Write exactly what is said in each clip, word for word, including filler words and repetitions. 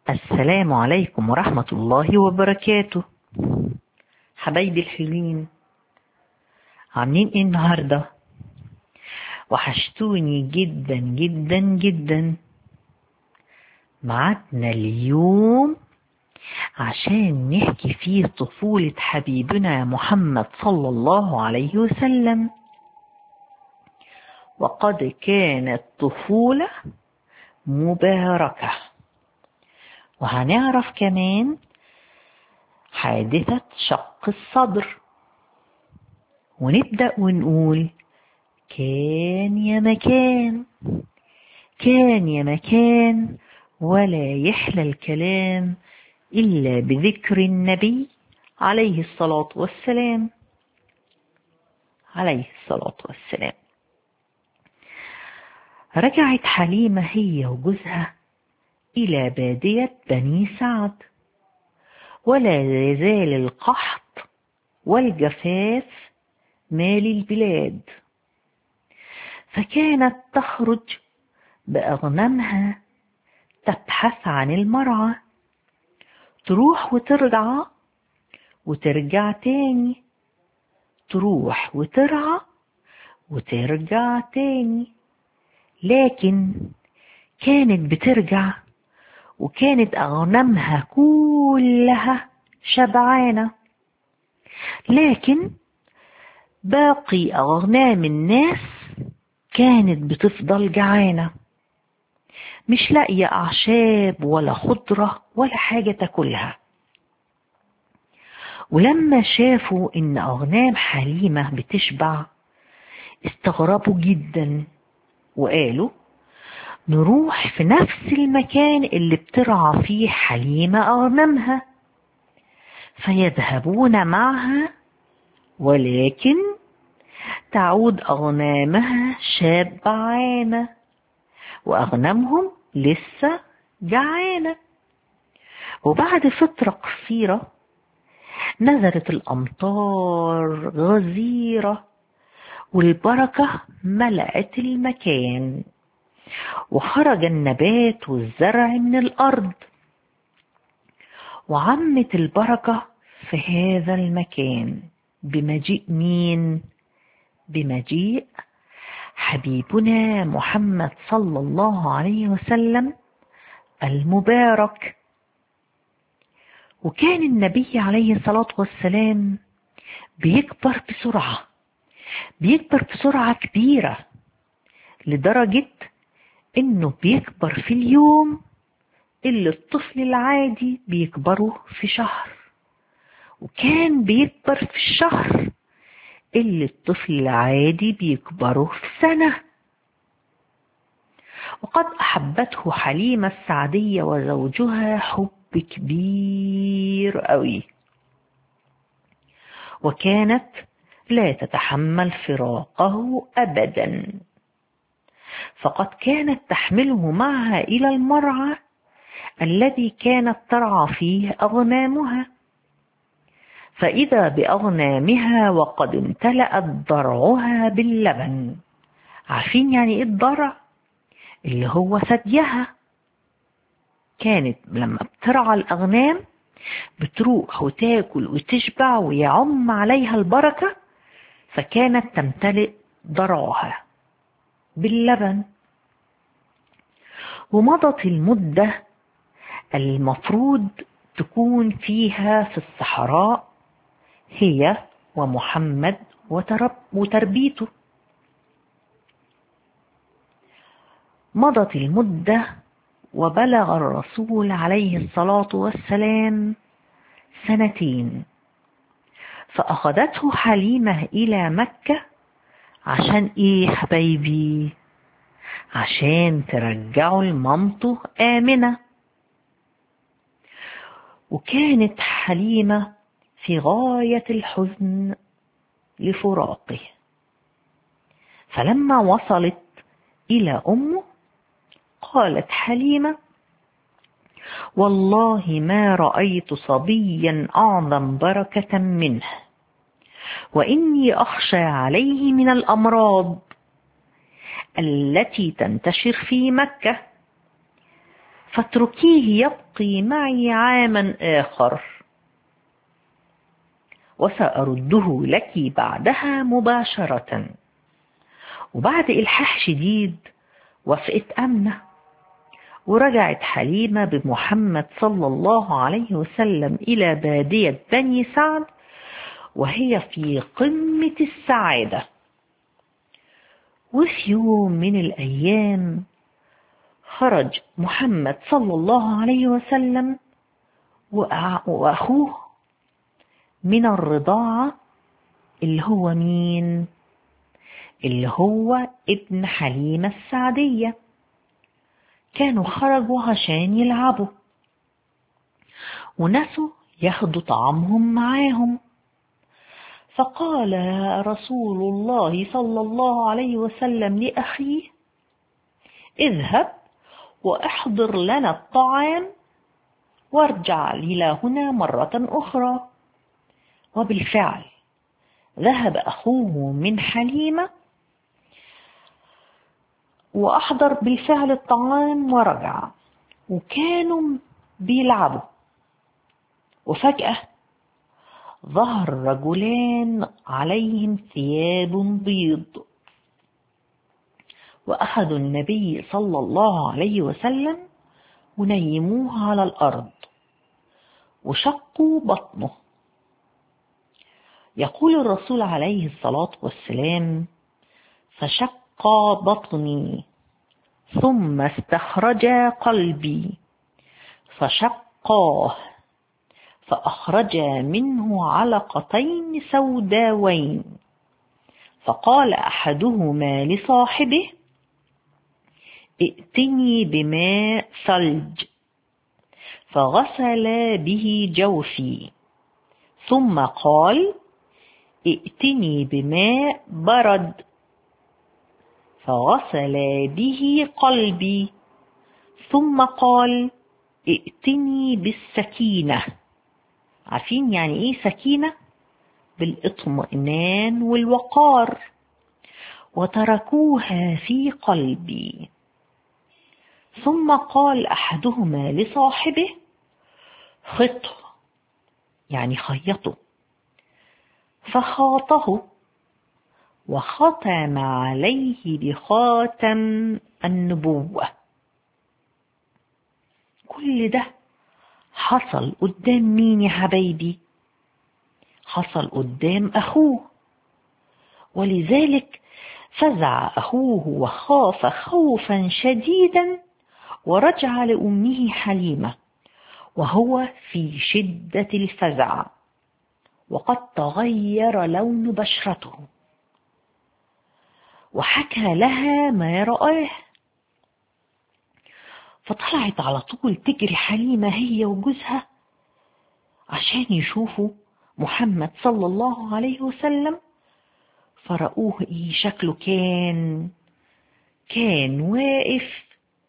السلام عليكم ورحمة الله وبركاته. حبايبي الحلوين، عاملين ايه النهاردة؟ وحشتوني جدا جدا جدا. معادنا اليوم عشان نحكي فيه طفولة حبيبنا محمد صلى الله عليه وسلم. وقد كانت طفولة مباركة. وهنعرف كمان حادثة شق الصدر، ونبدأ ونقول كان يا مكان، كان يا مكان، ولا يحلى الكلام إلا بذكر النبي عليه الصلاة والسلام عليه الصلاة والسلام. رجعت حليمة هي وجوزها إلى بادية بني سعد، ولا يزال القحط والجفاف مال البلاد، فكانت تخرج بأغنامها تبحث عن المرعى، تروح وترجع وترجع تاني، تروح وترعى وترجع تاني. لكن كانت بترجع وكانت أغنامها كلها شبعانة، لكن باقي أغنام الناس كانت بتفضل جعانة، مش لاقية أعشاب ولا خضرة ولا حاجة تاكلها. ولما شافوا إن أغنام حليمة بتشبع استغربوا جدا، وقالوا نروح في نفس المكان اللي بترعى فيه حليمة أغنامها. فيذهبون معها، ولكن تعود أغنامها شبعانة وأغنامهم لسه جعانة. وبعد فترة قصيرة نزلت الأمطار غزيرة، والبركة ملأت المكان، وخرج النبات والزرع من الأرض، وعمت البركة في هذا المكان بمجيء مين؟ بمجيء حبيبنا محمد صلى الله عليه وسلم المبارك. وكان النبي عليه الصلاة والسلام بيكبر بسرعة، بيكبر بسرعة كبيرة، لدرجة انه بيكبر في اليوم اللي الطفل العادي بيكبره في شهر، وكان بيكبر في الشهر اللي الطفل العادي بيكبره في سنة. وقد أحبته حليمة السعدية وزوجها حب كبير قوي، وكانت لا تتحمل فراقه أبدا، فقد كانت تحمله معها إلى المرعى الذي كانت ترعى فيه أغنامها. فإذا بأغنامها وقد امتلأت ضرعها باللبن. عارفين يعني إيه الضرع؟ اللي هو ثديها. كانت لما بترعى الأغنام بتروح وتاكل وتشبع ويعم عليها البركة، فكانت تمتلئ ضرعها باللبن. ومضت المدة المفروض تكون فيها في الصحراء هي ومحمد وتربيته. مضت المدة وبلغ الرسول عليه الصلاة والسلام سنتين، فأخذته حليمة إلى مكة. عشان إيه حبايبي؟ عشان ترجعوا لمامته آمنة. وكانت حليمة في غاية الحزن لفراقه، فلما وصلت إلى أمه قالت حليمة والله ما رأيت صبيا أعظم بركة منه، وإني أخشى عليه من الأمراض التي تنتشر في مكة، فاتركيه يبقي معي عاما آخر وسأرده لك بعدها مباشرة. وبعد إلحاح شديد وافقت آمنة، ورجعت حليمة بمحمد صلى الله عليه وسلم إلى بادية بني سعد وهي في قمة السعادة. وفي يوم من الأيام خرج محمد صلى الله عليه وسلم وأخوه من الرضاعة، اللي هو مين؟ اللي هو ابن حليمة السعدية. كانوا خرجوا عشان يلعبوا ونسوا ياخدوا طعامهم معاهم، فقال رسول الله صلى الله عليه وسلم لأخيه: اذهب واحضر لنا الطعام وارجع إلى هنا مرة أخرى. وبالفعل ذهب أخوه من حليمة وأحضر بالفعل الطعام ورجع، وكانوا بيلعبوا. وفجأة ظهر رجلان عليهم ثياب بيض، وأخذوا النبي صلى الله عليه وسلم ونيموه على الأرض وشقوا بطنه. يقول الرسول عليه الصلاة والسلام: فشق بطني ثم استخرج قلبي فشقاه فأخرج منه علقتين سوداوين، فقال أحدهما لصاحبه: ائتني بماء ثلج، فغسل به جوفي، ثم قال: ائتني بماء برد، فغسل به قلبي، ثم قال: ائتني بالسكينة. عارفين يعني ايه سكينة؟ بالاطمئنان والوقار. وتركوها في قلبي. ثم قال أحدهما لصاحبه: خطه، يعني خيطه، فخاطه وختم عليه بخاتم النبوة. كل ده حصل قدام مين يا حبايبي؟ حصل قدام أخوه، ولذلك فزع أخوه وخاف خوفا شديدا ورجع لأمه حليمة وهو في شدة الفزع، وقد تغير لون بشرته، وحكى لها ما رآه. فطلعت على طول تجري حليمة هي وجوزها عشان يشوفوا محمد صلى الله عليه وسلم. فرأوه ايه شكله؟ كان كان واقف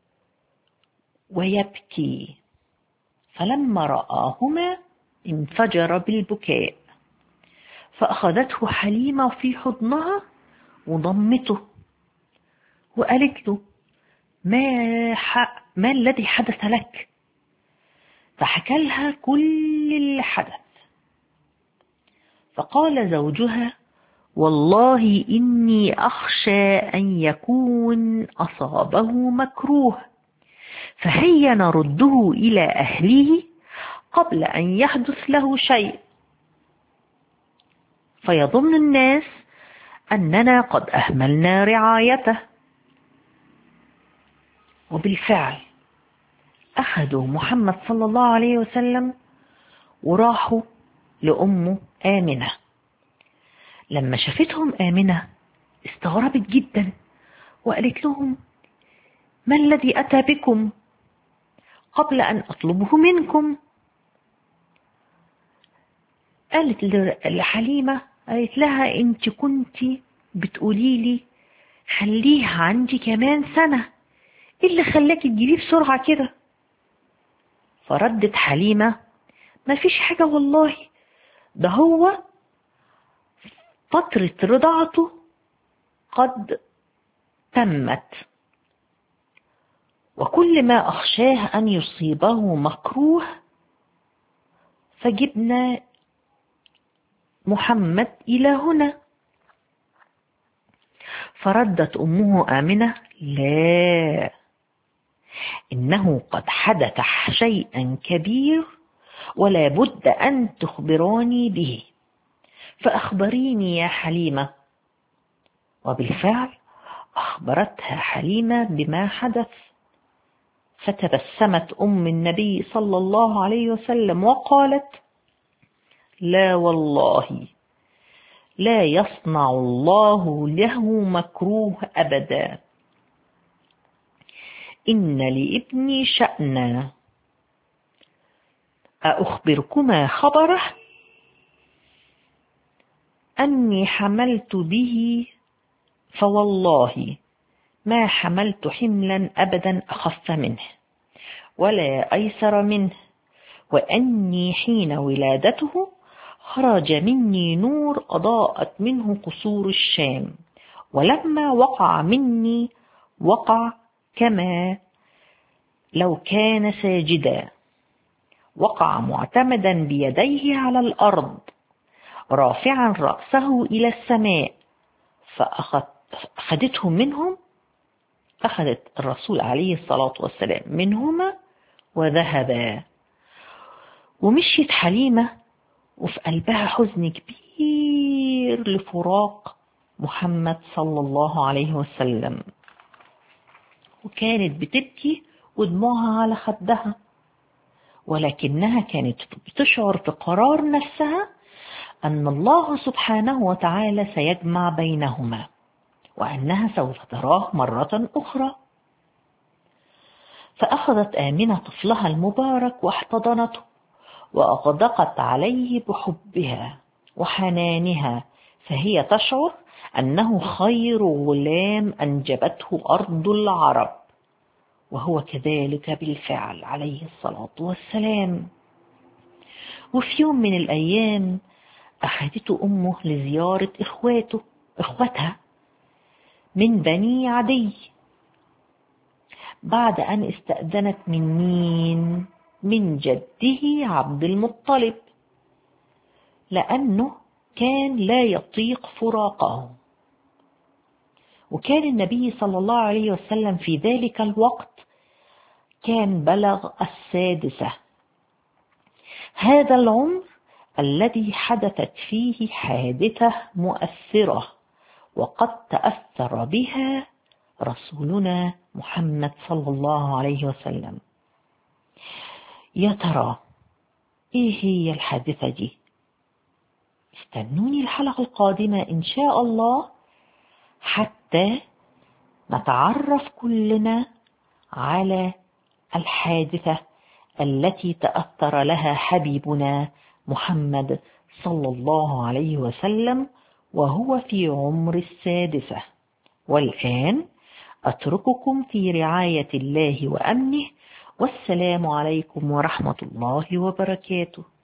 ويبكي. فلما رآهما انفجر بالبكاء، فأخذته حليمة في حضنها وضمته وقالت له: ما, ح... ما الذي حدث لك؟ فحكى لها كل اللي حدث. فقال زوجها: والله إني أخشى أن يكون أصابه مكروه، فهيا نرده إلى أهله قبل أن يحدث له شيء، فيظن الناس أننا قد أهملنا رعايته. وبالفعل أخذوا محمد صلى الله عليه وسلم وراحوا لأمه آمنة. لما شافتهم آمنة استغربت جدا وقالت لهم: ما الذي أتى بكم قبل أن أطلبه منكم؟ قالت لحليمة، قالت لها: أنت كنت بتقولي لي خليه عندي كمان سنة، إيه اللي خلاكي تجيبيه بسرعة كده؟ فردت حليمة: ما فيش حاجة والله، ده هو فترة رضاعته قد تمت وكل ما أخشاه أن يصيبه مكروه فجبنا محمد إلى هنا. فردت أمه آمنة: لا، إنه قد حدث شيئا كبير ولا بد أن تخبراني به، فأخبريني يا حليمة. وبالفعل أخبرتها حليمة بما حدث. فتبسمت أم النبي صلى الله عليه وسلم وقالت: لا والله، لا يصنع الله له مكروه أبدا، إن لابني شأنا، أخبركما خبره أني حملت به، فوالله ما حملت حملا أبدا أخف منه ولا أيسر منه، وأني حين ولادته خرج مني نور أضاءت منه قصور الشام، ولما وقع مني وقع كما لو كان ساجدا، وقع معتمدا بيديه على الأرض رافعا رأسه إلى السماء، فأخذته منهم أخذت الرسول عليه الصلاة والسلام منهما وذهبا. ومشيت حليمة وفي قلبها حزن كبير لفراق محمد صلى الله عليه وسلم، وكانت بتبكي ودموعها على خدها، ولكنها كانت بتشعر في قرار نفسها أن الله سبحانه وتعالى سيجمع بينهما، وأنها سوف تراه مرة أخرى. فأخذت آمنة طفلها المبارك واحتضنته وأغدقت عليه بحبها وحنانها، فهي تشعر أنه خير غلام أنجبته أرض العرب، وهو كذلك بالفعل عليه الصلاة والسلام. وفي يوم من الأيام أخذته أمه لزيارة إخواته إخوتها من بني عدي، بعد أن استأذنت من مين؟ من جده عبد المطلب، لأنه كان لا يطيق فراقه. وكان النبي صلى الله عليه وسلم في ذلك الوقت كان بلغ السادسة، هذا العمر الذي حدثت فيه حادثة مؤثرة وقد تأثر بها رسولنا محمد صلى الله عليه وسلم. يا ترى ايه هي الحادثة دي؟ استنوني الحلقة القادمة إن شاء الله حتى نتعرف كلنا على الحادثة التي تأثر لها حبيبنا محمد صلى الله عليه وسلم وهو في عمر السادسة. والآن أترككم في رعاية الله وأمنه، والسلام عليكم ورحمة الله وبركاته.